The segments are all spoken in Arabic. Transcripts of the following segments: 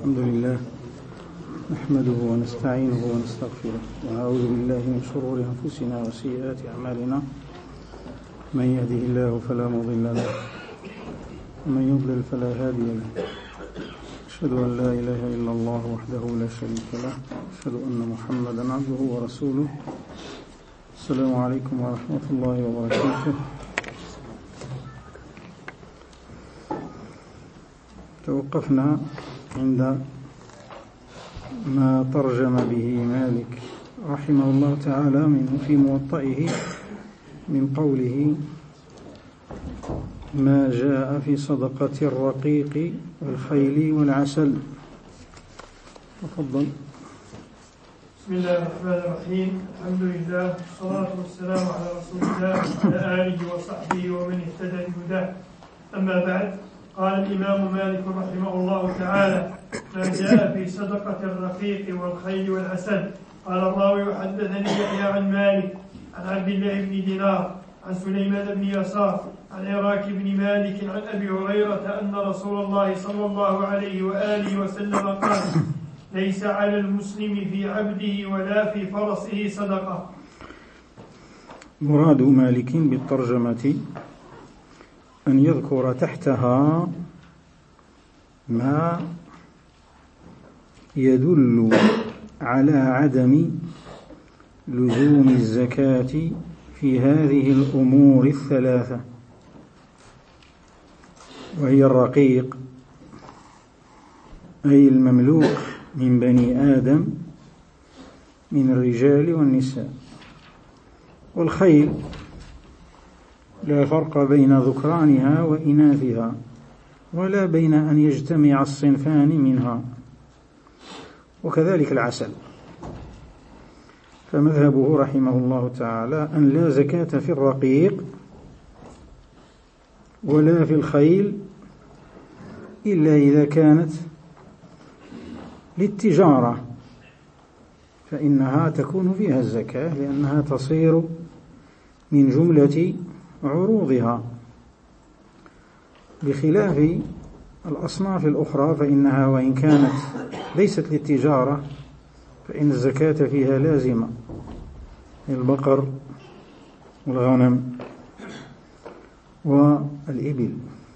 الحمد لله نحمده ونستعينه ونستغفره ونعوذ بالله من شرور أنفسنا وسيئات أعمالنا من يهده الله فلا مضل له ومن يضلل فلا هادي له أشهد أن لا إله إلا الله وحده لا شريك له أشهد أن محمدا عبده ورسوله السلام عليكم ورحمة الله وبركاته. توقفنا عند ما ترجم به مالك رحمه الله تعالى في موطئه من قوله ما جاء في صدقة الرقيق والخيل والعسل. تفضل. بسم الله الرحمن الرحيم. الحمد لله والصلاة والسلام على رسول الله وعلى آله وصحبه ومن اهتدى بهداه. أما بعد، قال الإمام مالك رحمه الله تعالى ما جاء في صدقة الرقيق والخيل والعسل. قال الراوي وحدثني يحيى عن مالك عن عبد الله بن دينار عن سليمان بن يسار عن عراك بن مالك عن أبي هريرة أن رسول الله صلى الله عليه وآله وسلم قال ليس على المسلم في عبده ولا في فرسه صدقة. مراد مالك بالترجمة أن يذكر تحتها ما يدل على عدم لزوم الزكاة في هذه الأمور الثلاثة، وهي الرقيق أي المملوك من بني آدم من الرجال والنساء، والخيل لا فرق بين ذكرانها وإناثها ولا بين أن يجتمع الصنفان منها، وكذلك العسل. فمذهبه رحمه الله تعالى أن لا زكاة في الرقيق ولا في الخيل إلا إذا كانت للتجارة، فإنها تكون فيها الزكاة لأنها تصير من جملة عروضها، بخلاف الأصناف الأخرى فإنها وإن كانت ليست للتجارة فإن الزكاة فيها لازمة، البقر والغنم والإبل.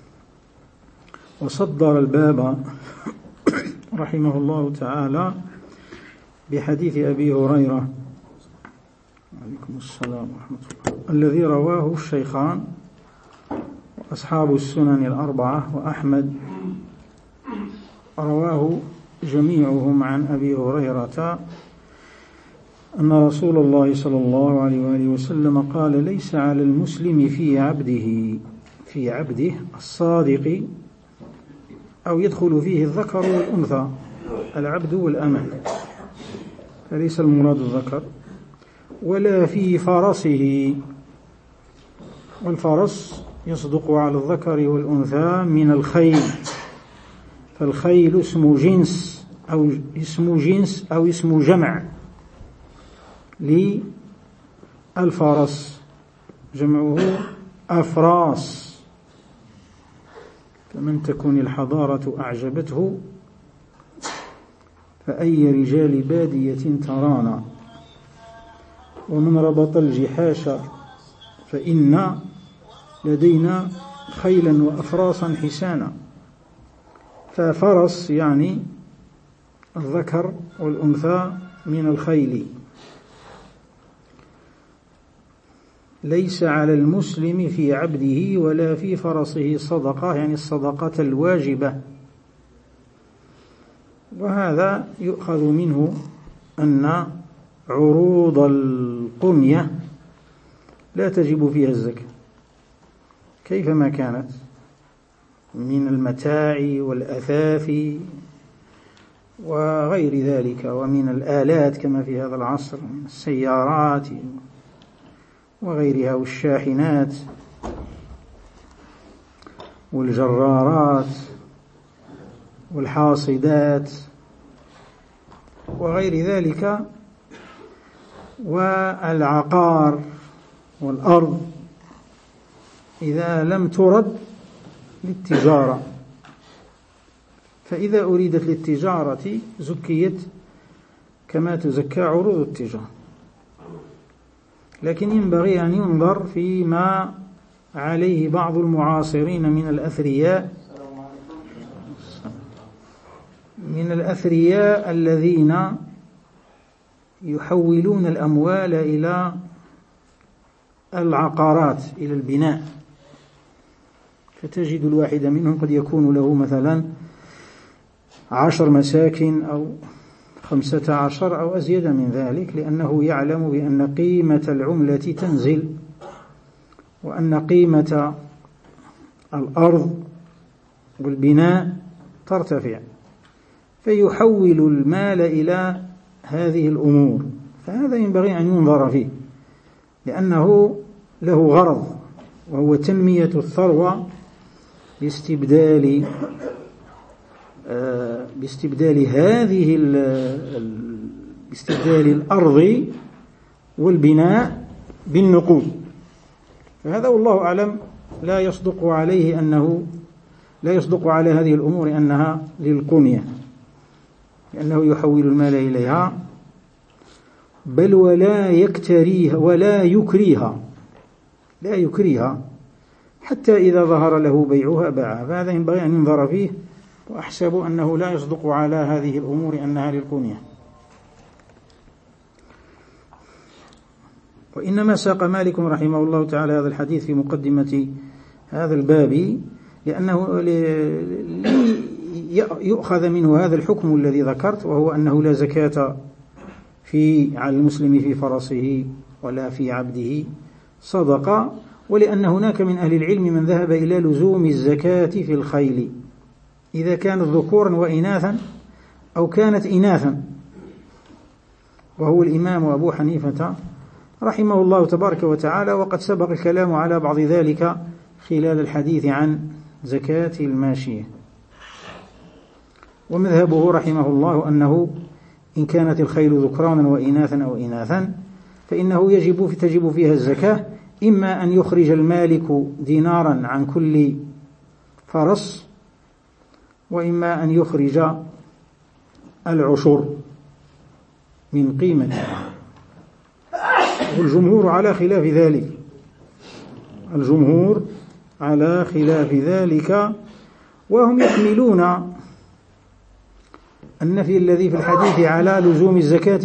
وصدر الباب رحمه الله تعالى بحديث أبي هريرة عليكم السلام ورحمة الله الذي رواه الشيخان وأصحاب السنن الأربعة وأحمد، رواه جميعهم عن أبي هريرة أن رسول الله صلى الله عليه وآله وسلم قال ليس على المسلم في عبده الصادق، أو يدخل فيه الذكر والأنثى، العبد والأمة، فليس المراد الذكر، ولا في فرسه، والفرس يصدق على الذكر والأنثى من الخيل، فالخيل اسم جنس أو اسم جمع للفرس، جمعه أفراس. فمن تكون الحضارة أعجبته فأي رجال بادية ترانا، ومن ربط الجحاش فإن لدينا خيلا وأفراسا حسانا. ففرس يعني الذكر والأنثى من الخيل. ليس على المسلم في عبده ولا في فرسه صدقة، يعني الصدقة الواجبة. وهذا يؤخذ منه أن عروض القنية لا تجب فيها الزكاة كيفما كانت من المتاع والأثاث وغير ذلك، ومن الآلات كما في هذا العصر من السيارات وغيرها، والشاحنات والجرارات والحاصدات وغير ذلك، والعقار والأرض إذا لم ترد للتجارة فإذا أريدت للتجارة زكيت كما تزكى عروض التجارة، لكن ينبغي أن ينظر فيما عليه بعض المعاصرين من الأثرياء الذين يحولون الأموال إلى العقارات، إلى البناء. فتجد الواحد منهم قد يكون له مثلا 10 مساكن أو 15 أو أزيد من ذلك، لأنه يعلم بأن قيمة العملة تنزل وأن قيمة الأرض والبناء ترتفع، فيحول المال إلى هذه الأمور. فهذا ينبغي أن ينظر فيه، لأنه له غرض، وهو تنمية الثروة باستبدال الأرض والبناء بالنقود. فهذا والله أعلم لا يصدق على هذه الأمور أنها للقنية، لأنه يحول المال إليها، بل ولا يكتريها ولا يكريها، لا يكريها حتى إذا ظهر له بيعها باعها. فهذا ينبغي أن ينظر فيه، وأحسب أنه لا يصدق على هذه الأمور أنها للقنية. وإنما ساق مالك رحمه الله تعالى هذا الحديث في مقدمة هذا الباب لأنه يؤخذ منه هذا الحكم الذي ذكرت، وهو أنه لا زكاة على المسلم في فرسه ولا في عبده صدقة، ولأن هناك من أهل العلم من ذهب إلى لزوم الزكاة في الخيل إذا كانت ذكورا وإناثا أو كانت إناثا، وهو الإمام أبو حنيفة رحمه الله تبارك وتعالى. وقد سبق الكلام على بعض ذلك خلال الحديث عن زكاة الماشية. ومذهبه رحمه الله أنه إن كانت الخيل ذكرانا وإناثا أو إناثا فإنه تجب فيها الزكاة، إما أن يخرج المالك دينارا عن كل فرس، وإما أن يخرج العشر من قيمتها. والجمهور على خلاف ذلك، وهم يحملون النفي الذي في الحديث على لزوم الزكاة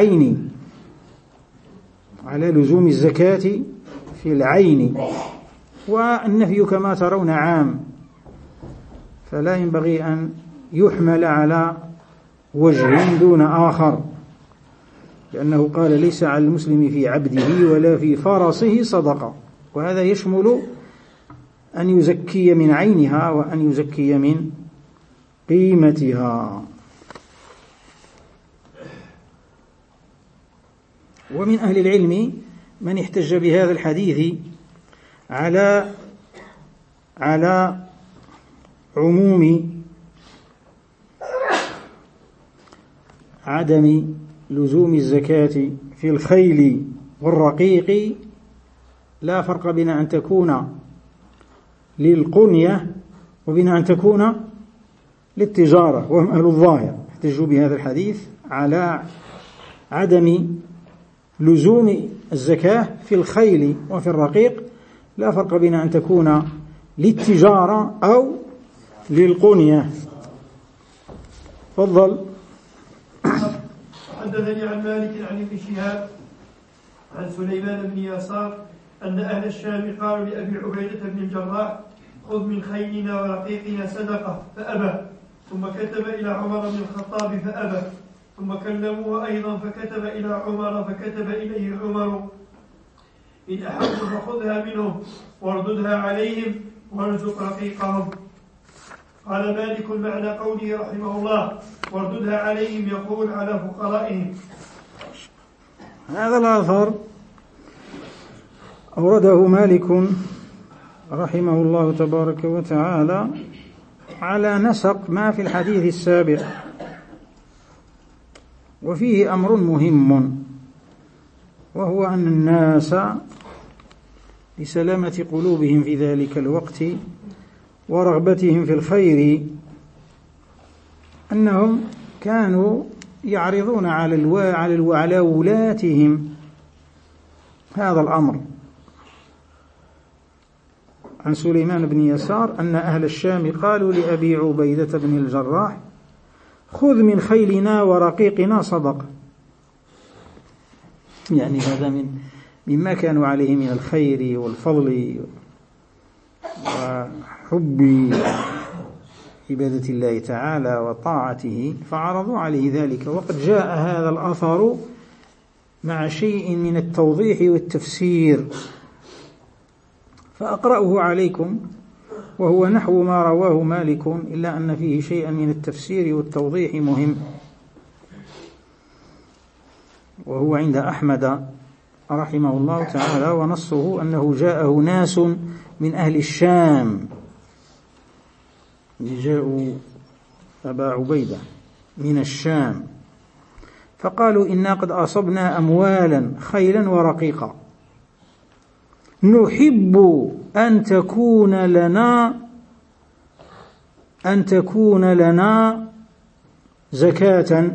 في العين، والنفي كما ترون عام، فلا ينبغي أن يحمل على وجه دون آخر، لأنه قال ليس على المسلم في عبده ولا في فرسه صدقة، وهذا يشمل أن يزكي من عينها وأن يزكي من قيمتها. ومن أهل العلم من احتج بهذا الحديث على عموم عدم لزوم الزكاة في الخيل والرقيق، لا فرق بين أن تكون للقنية وبين أن تكون للتجارة. وهم أهل الظاهر احتجوا بهذا الحديث على عدم لزوم الزكاة في الخيل وفي الرقيق، لا فرق بين أن تكون للتجارة أو للقنية. تفضل. حدثني عن مالك عن ابن شهاب عن سليمان بن يسار أن أهل الشام قالوا لأبي عبيدة بن الجراح خذ من خيلنا ورقيقنا صدقة فأبى، ثم كتب إلى عمر بن الخطاب فأبى، ثم كلموه أيضا فكتب إلى عمر فكتب إليه عمر إن أحبوا فخذها منهم وارددها عليهم وارزق رقيقهم. قال مالك معنى قوله رحمه الله وارددها عليهم يقول على فقرائهم. هذا الآثر أورده مالك رحمه الله تبارك وتعالى على نسق ما في الحديث السابق، وفيه أمر مهم، وهو أن الناس لسلامة قلوبهم في ذلك الوقت ورغبتهم في الخير أنهم كانوا يعرضون على ولاتهم هذا الأمر. عن سليمان بن يسار أن أهل الشام قالوا لأبي عبيدة بن الجراح: خذ من خيلنا ورقيقنا صدقة. يعني هذا مما كانوا عليه من الخير والفضل وحب عبادة الله تعالى وطاعته، فعرضوا عليه ذلك. وقد جاء هذا الأثر مع شيء من التوضيح والتفسير، فأقرأه عليكم، وهو نحو ما رواه مالك، إلا أن فيه شيئا من التفسير والتوضيح مهم، وهو عند أحمد رحمه الله تعالى، ونصه أنه جاءه ناس من أهل الشام، جاءوا أبا عبيدة من الشام، فقالوا: إنا قد أصبنا أموالا خيلا ورقيقا، نحب أن تكون لنا زكاة،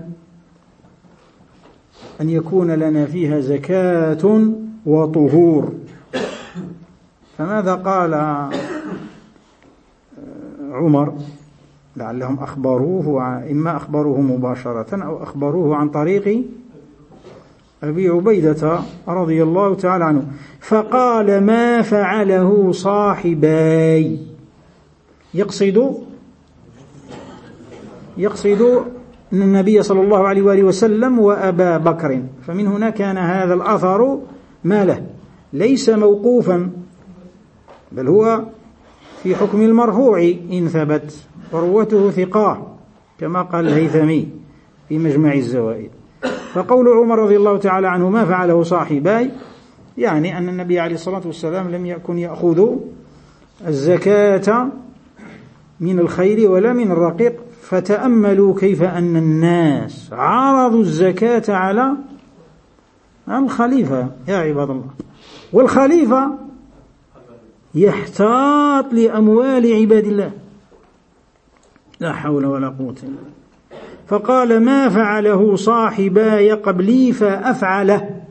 أن يكون لنا فيها زكاة وطهور. فماذا قال عمر؟ لعلهم أخبروه، إما أخبروه مباشرة أو أخبروه عن طريق أبي عبيدة رضي الله تعالى عنه، فقال: ما فعله صاحباي، يقصد أن النبي صلى الله عليه وآله وسلم وأبا بكر. فمن هنا كان هذا الأثر ما له، ليس موقوفا، بل هو في حكم المرفوع إن ثبت، ورواته ثقاه كما قال الهيثمي في مجمع الزوائد. فقول عمر رضي الله تعالى عنه: ما فعله صاحباي، يعني أن النبي عليه الصلاة والسلام لم يكن يأخذ الزكاة من الخيل ولا من الرقيق. فتأملوا كيف أن الناس عرضوا الزكاة على الخليفة يا عباد الله، والخليفة يحتاط لأموال عباد الله، لا حول ولا قوة إلا بالله. فقال: ما فعله صاحباي قبلي فأفعله.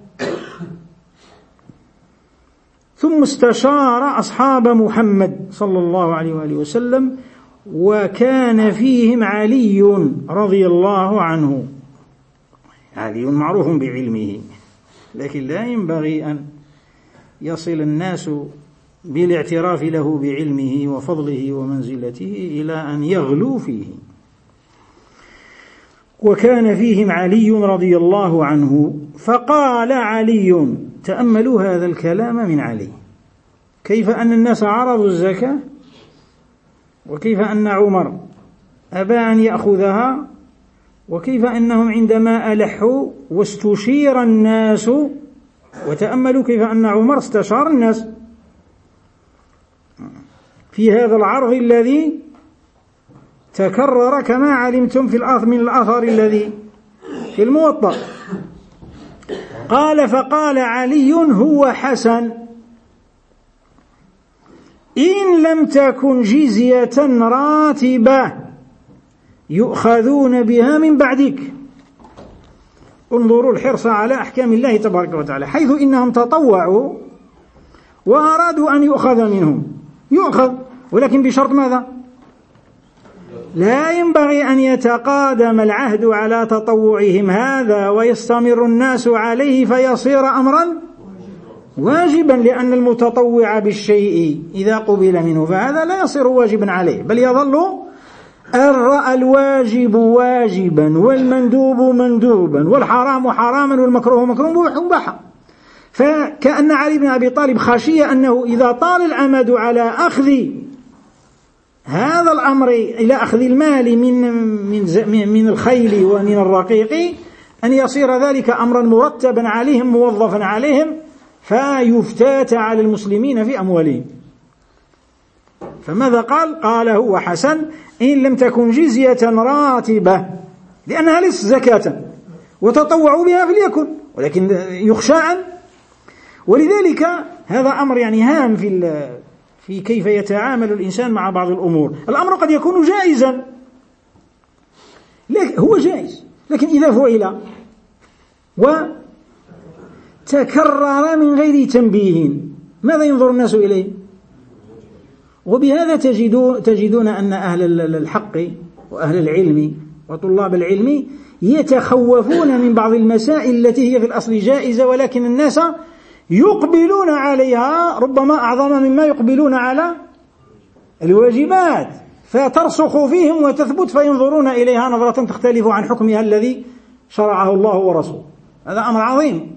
ثم استشار أصحاب محمد صلى الله عليه وآله وسلم، وكان فيهم علي رضي الله عنه. علي معروف بعلمه، لكن لا ينبغي أن يصل الناس بالاعتراف له بعلمه وفضله ومنزلته إلى أن يغلوا فيه. وكان فيهم علي رضي الله عنه، فقال علي، تأملوا هذا الكلام من علي، كيف أن الناس عرضوا الزكاة، وكيف أن عمر أبى أن يأخذها، وكيف أنهم عندما ألحوا واستشير الناس، وتأملوا كيف أن عمر استشار الناس في هذا العرض الذي تكرر كما علمتم من الأثر الذي في الموطأ. فقال علي: هو حسن، إن لم تكن جزية راتبة يؤخذون بها من بعدك. انظروا الحرص على أحكام الله تبارك وتعالى، حيث إنهم تطوعوا وأرادوا أن يؤخذ منهم، يؤخذ، ولكن بشرط ماذا؟ لا ينبغي أن يتقادم العهد على تطوعهم هذا ويستمر الناس عليه فيصير أمرا واجبا، لأن المتطوع بالشيء إذا قبل منه فهذا لا يصير واجبا عليه، بل يظل الواجب واجبا، والمندوب مندوبا، والحرام حراما، والمكروه مكروه مباحا. فكأن علي بن أبي طالب خشي أنه إذا طال الأمد على أخذ هذا الأمر إلى أخذ المال من الخيل ومن الرقيق، أن يصير ذلك أمرا مرتبا عليهم موظفا عليهم، فيفتات على المسلمين في أموالهم. فماذا قال هو حسن إن لم تكن جزية راتبة، لأنها ليست زكاة، وتطوعوا بها فليكن، ولكن يخشى ولذلك هذا أمر يعني هام في كيف يتعامل الإنسان مع بعض الأمور. الأمر قد يكون جائزا، هو جائز، لكن إذا فعل وتكرر من غير تنبيه ماذا ينظر الناس إليه؟ وبهذا تجدون أن أهل الحق وأهل العلم وطلاب العلم يتخوفون من بعض المسائل التي هي في الأصل جائزة، ولكن الناس يقبلون عليها ربما أعظم مما يقبلون على الواجبات، فترسخ فيهم وتثبت فينظرون إليها نظرة تختلف عن حكمها الذي شرعه الله ورسوله. هذا أمر عظيم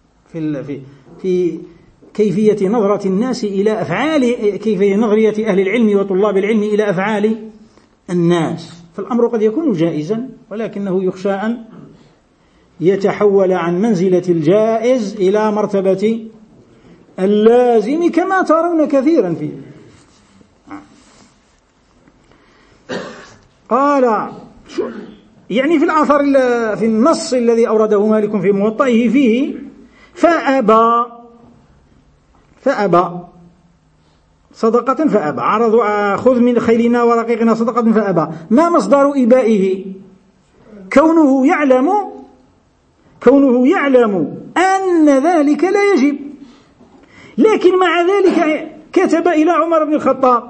في كيفية نظرة الناس إلى أفعال، كيفية نظرية أهل العلم وطلاب العلم إلى أفعال الناس. فالأمر قد يكون جائزا، ولكنه يخشى أن يتحول عن منزلة الجائز إلى مرتبة اللازم كما ترون كثيرا فيه. قال يعني في الآثار في النص الذي أورده مالك في موطئه فيه فأبى صدقة فأبى، عرضوا خذ من خيلنا ورقيقنا صدقة فأبى. ما مصدر إبائه؟ كونه يعلم أن ذلك لا يجب، لكن مع ذلك كتب إلى عمر بن الخطاب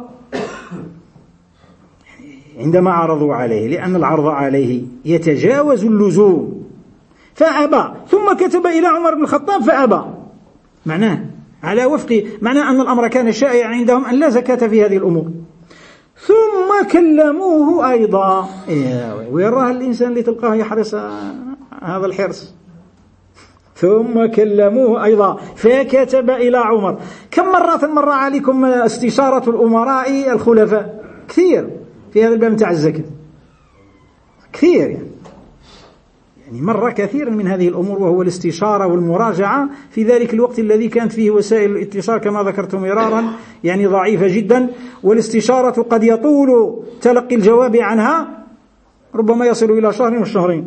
عندما عرضوا عليه، لأن العرض عليه يتجاوز اللزوم، فأبى، ثم كتب إلى عمر بن الخطاب فأبى، معناه على وفق معناه أن الأمر كان شائعا عندهم أن لا زكاة في هذه الأمور. ثم كلموه أيضا، ويراها الإنسان اللي تلقاه يحرص هذا الحرص. ثم كلموه أيضا فكتب إلى عمر. كم مرة مر عليكم استشارة الأمراء الخلفاء؟ كثير في هذا الباب متاع الزكاة، كثير يعني مر كثيرا من هذه الأمور، وهو الاستشارة والمراجعة في ذلك الوقت الذي كانت فيه وسائل الاتصال كما ذكرت مرارا يعني ضعيفة جدا، والاستشارة قد يطول تلقي الجواب عنها، ربما يصل إلى شهر والشهرين.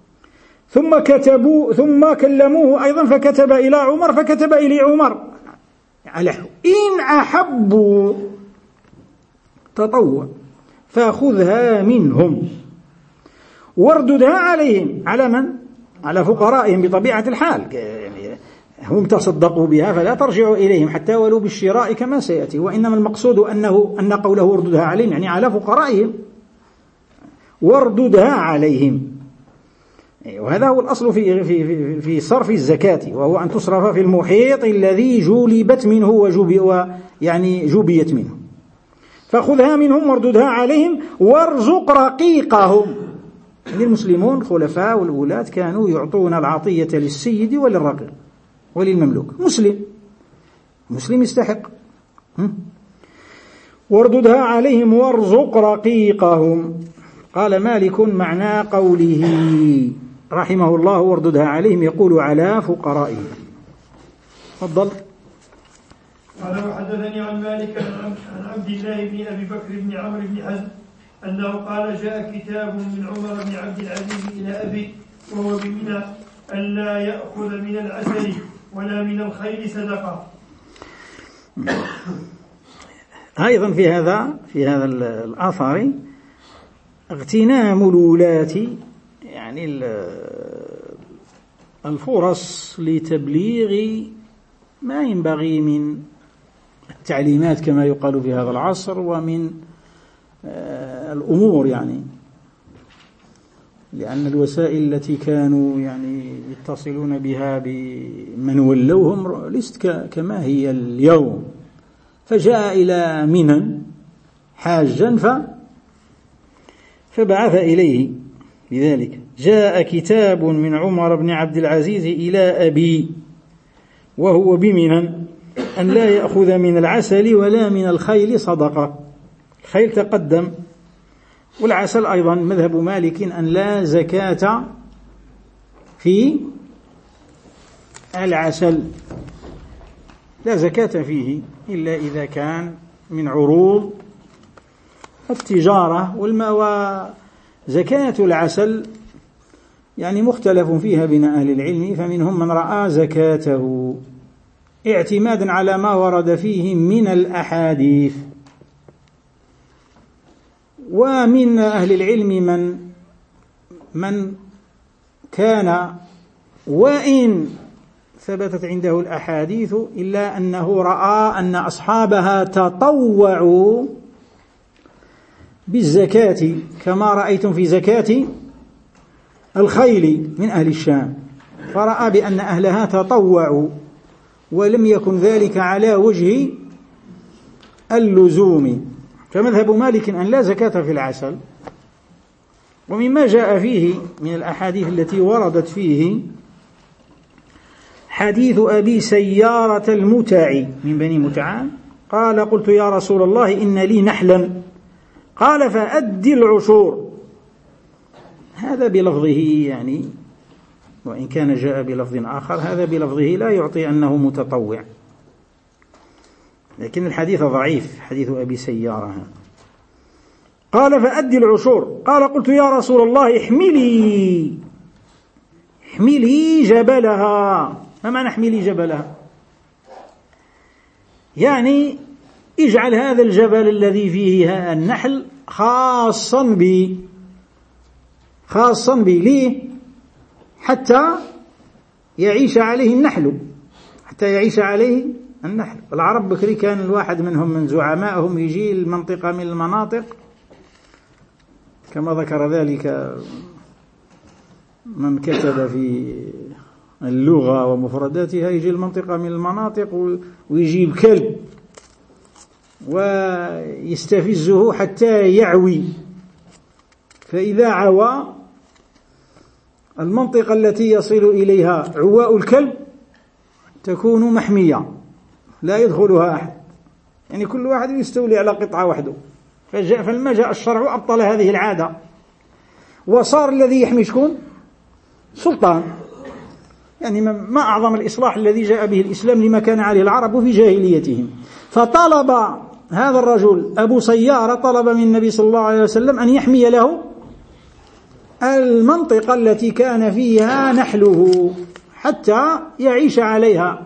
ثم كلموه أيضا فكتب إلى عمر، فكتب إلى عمر على إن أحبوا تطوع فخذها منهم وارددها عليهم. على من؟ على فقرائهم بطبيعة الحال، يعني هم تصدقوا بها فلا ترجعوا إليهم حتى ولو بالشراء كما سيأتي، وإنما المقصود أن قوله وارددها عليهم يعني على فقرائهم، وارددها عليهم. وهذا هو الأصل في صرف الزكاة، وهو أن تصرف في المحيط الذي جلبت منه يعني جبيت منه. فخذها منهم وارددها عليهم وارزق رقيقهم. يعني المسلمون خلفاء والولاة كانوا يعطون العطية للسيد وللرقيق وللمملوك. مسلم يستحق. وارددها عليهم وارزق رقيقهم. قال مالك معنى قوله رحمه الله وارددها عليهم يقول على فقرائهم. تفضل. قال وحدثني عن مالك عن عبد الله بن أبي بكر بن عمرو بن حزم أنه قال جاء كتاب من عمر بن عبد العزيز إلى أبي وهو بمنى ألا يأخذ من العسل ولا من الخيل صدقة. أيضا في هذا الآثار اغتنام الولاة يعني الفرص لتبليغ ما ينبغي من التعليمات كما يقال في هذا العصر، ومن الأمور، يعني لأن الوسائل التي كانوا يعني يتصلون بها بمن ولوهم ليست كما هي اليوم. فجاء إلى منى حاجا فبعث إليه بذلك جاء كتاب من عمر بن عبد العزيز إلى أبي وهو بمنى أن لا يأخذ من العسل ولا من الخيل صدقة. الخيل تقدم، والعسل أيضا مذهب مالك أن لا زكاة في العسل، لا زكاة فيه إلا إذا كان من عروض التجارة. وزكاة العسل يعني مختلف فيها بين أهل العلم، فمنهم من رأى زكاته اعتمادا على ما ورد فيه من الأحاديث، ومن أهل العلم من من كان وإن ثبتت عنده الأحاديث إلا أنه رأى أن أصحابها تطوعوا بالزكاة كما رأيتم في زكاة الخيل من أهل الشام، فرأى بأن أهلها تطوعوا ولم يكن ذلك على وجه اللزوم. فمذهب مالك أن لا زكاة في العسل. ومما جاء فيه من الأحاديث التي وردت فيه حديث أبي سيارة المتعي من بني متعان قال: قلت يا رسول الله إن لي نحلا، قال: فأدي العشور. هذا بلفظه يعني، وإن كان جاء بلفظ آخر، هذا بلفظه لا يعطي أنه متطوع، لكن الحديث ضعيف، حديث أبي سيارة. قال: فأدي العشور. قال: قلت يا رسول الله احملي جبلها. ما معنى احملي جبلها؟ يعني اجعل هذا الجبل الذي فيه النحل خاصا بي ليه؟ حتى يعيش عليه النحل، العرب بكري كان الواحد منهم من زعمائهم يجي المنطقة من المناطق كما ذكر ذلك من كتب في اللغة ومفرداتها، يجي المنطقة من المناطق ويجيب كلب ويستفزه حتى يعوي، فإذا عوى المنطقة التي يصل إليها عواء الكلب تكون محمية لا يدخلها أحد، يعني كل واحد يستولي على قطعة وحده. فلما جاء الشرع أبطل هذه العادة، وصار الذي يحمي شكون؟ سلطان. يعني ما أعظم الإصلاح الذي جاء به الإسلام لما كان عليه العرب في جاهليتهم. فطلب هذا الرجل أبو سيارة طلب من النبي صلى الله عليه وسلم أن يحمي له المنطقة التي كان فيها نحله حتى يعيش عليها.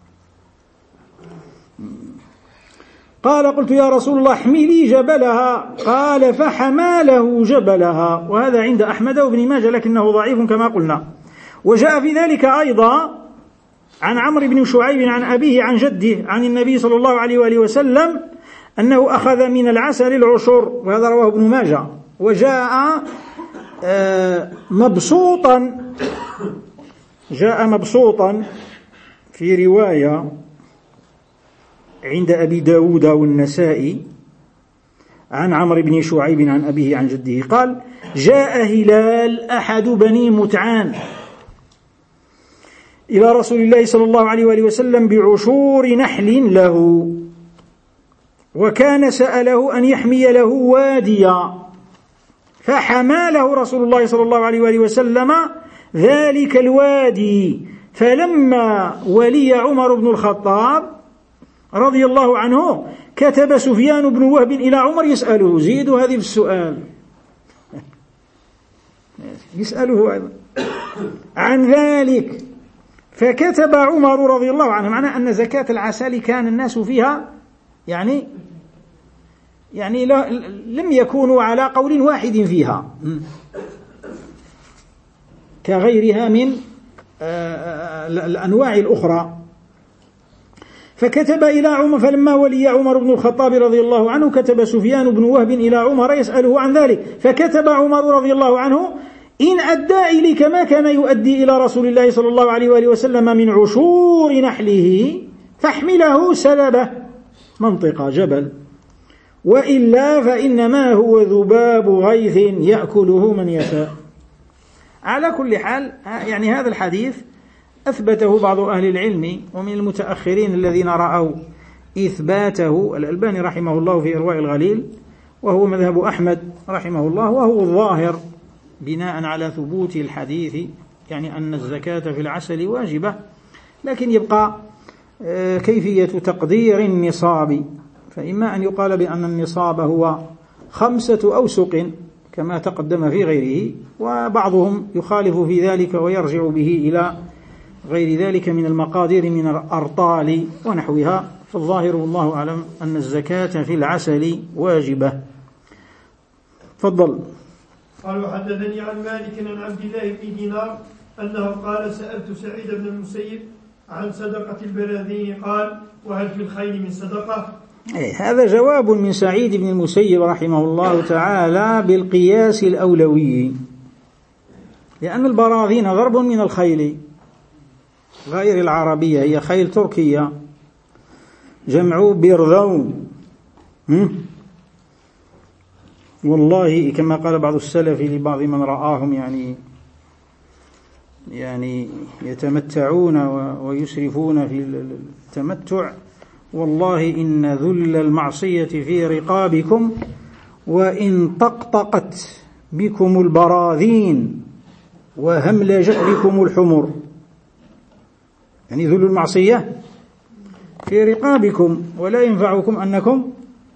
قال: قلت يا رسول الله احملي جبلها. قال: فحماله جبلها. وهذا عند أحمد وابن ماجه لكنه ضعيف كما قلنا. وجاء في ذلك أيضا عن عمرو بن شعيب عن أبيه عن جده عن النبي صلى الله عليه وآله وسلم أنه أخذ من العسل العشر، وهذا رواه ابن ماجه. وجاء مبسوطا في رواية عند أبي داود والنسائي عن عمرو بن شعيب عن أبيه عن جده قال: جاء هلال أحد بني متعان إلى رسول الله صلى الله عليه وآله وسلم بعشور نحل له، وكان سأله أن يحمي له واديا، فحمى له رسول الله صلى الله عليه وآله وسلم ذلك الوادي. فلما ولي عمر بن الخطاب رضي الله عنه كتب سفيان بن وهب إلى عمر يسأله، زيدوا هذه في السؤال، يسأله عن ذلك، فكتب عمر رضي الله عنه، معناه أن زكاة العسل كان الناس فيها يعني لم يكونوا على قول واحد فيها كغيرها من الأنواع الأخرى. فكتب إلى عمر، فلما ولي عمر بن الخطاب رضي الله عنه كتب سفيان بن وهب إلى عمر يسأله عن ذلك، فكتب عمر رضي الله عنه: إن أدى إليك ما كان يؤدي إلى رسول الله صلى الله عليه وآله وسلم من عشور نحله فاحمله سلبه، منطقة جبل، وإلا فإنما هو ذباب غيث يأكله من يشاء. على كل حال يعني هذا الحديث أثبته بعض أهل العلم ومن المتأخرين الذين رأوا إثباته الألباني رحمه الله في إرواء الغليل، وهو مذهب أحمد رحمه الله، وهو الظاهر بناء على ثبوت الحديث، يعني أن الزكاة في العسل واجبة، لكن يبقى كيفية تقدير النصاب، فإما أن يقال بأن النصاب هو 5 أوسق كما تقدم في غيره، وبعضهم يخالف في ذلك ويرجع به إلى غير ذلك من المقادير من الأرطال ونحوها. فالظاهر والله أعلم أن الزكاة في العسل واجبة. تفضل. قال وحدثني عن مالك عن عبد الله بن دينار أنه قال سألت سعيد بن المسيب عن صدقة البراذين قال وهل في الخيل من صدقة؟ هذا جواب من سعيد بن المسيب رحمه الله تعالى بالقياس الأولوي، لأن البراذين ضرب من الخيل غير العربية، هي خيل تركية جمع برذون. والله كما قال بعض السلف لبعض من رآهم يعني يتمتعون ويسرفون في التمتع، والله إن ذل المعصية في رقابكم وإن طقطقت بكم البراذين وهملجت بكم الحمر، يعني ذل المعصية في رقابكم، ولا ينفعكم أنكم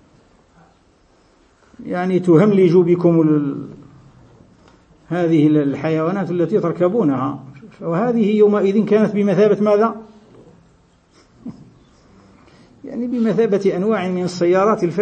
يعني تهملج بكم هذه الحيوانات التي تركبونها، وهذه يومئذ كانت بمثابة ماذا؟ يعني بمثابة أنواع من السيارات